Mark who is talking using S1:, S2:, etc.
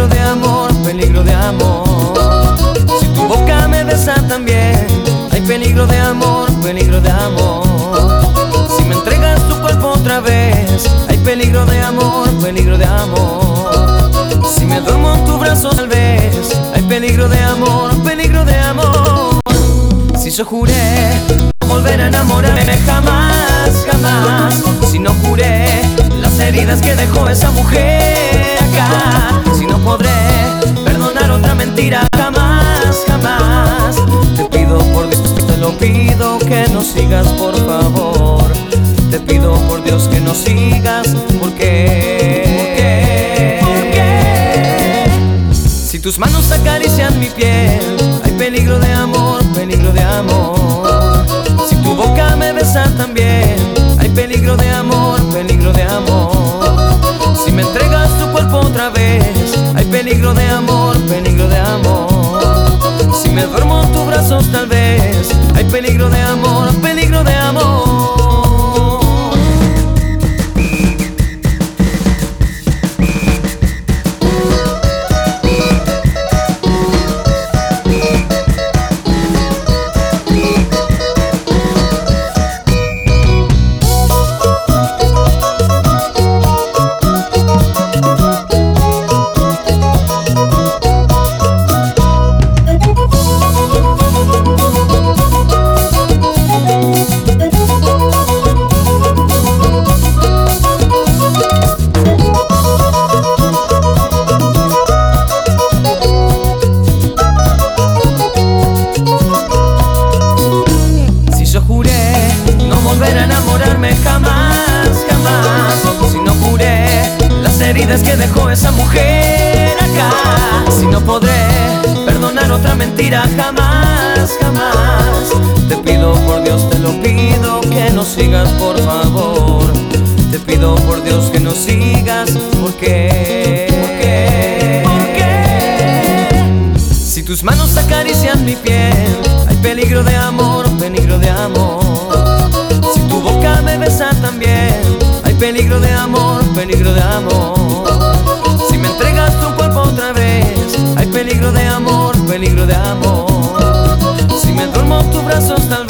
S1: peligro de amor, peligro de amor. Si tu boca me besa también, hay peligro de amor, peligro de amor. Si me entregas tu cuerpo otra vez, hay peligro de amor, peligro de amor. Si me duermo en tu brazo tal vez, hay peligro de amor, peligro de amor. Si yo juré no volver a enamorarme jamás, jamás. Si no curé las heridas que dejó esa mujer acá. Si no podré perdonar otra mentira jamás, jamás. Te pido por Dios, te lo pido, que no sigas por favor. Te pido por Dios que no sigas, ¿por qué? ¿Por qué? Si tus manos acarician mi piel, hay peligro de amor, peligro de amor. Si tu boca me besa también, hay peligro de amor, peligro de amor. Si me entregas tu cuerpo otra vez, hay peligro de amor, peligro de amor. Si me duermo en tus brazos tal vez, hay peligro de amor, peligro de amor. Jamás, jamás. Si no curé las heridas que dejó esa mujer acá. Si no podré perdonar otra mentira jamás, jamás. Te pido por Dios, te lo pido, que no sigas por favor. Te pido por Dios que no sigas, ¿por qué? ¿Por qué? ¿Por qué? Si tus manos acarician mi piel, hay peligro de amor, peligro de amor. Si tu boca me besa también, hay peligro de amor, peligro de amor. Si me entregas tu cuerpo otra vez, hay peligro de amor, peligro de amor. Si me duermo en tus brazos también,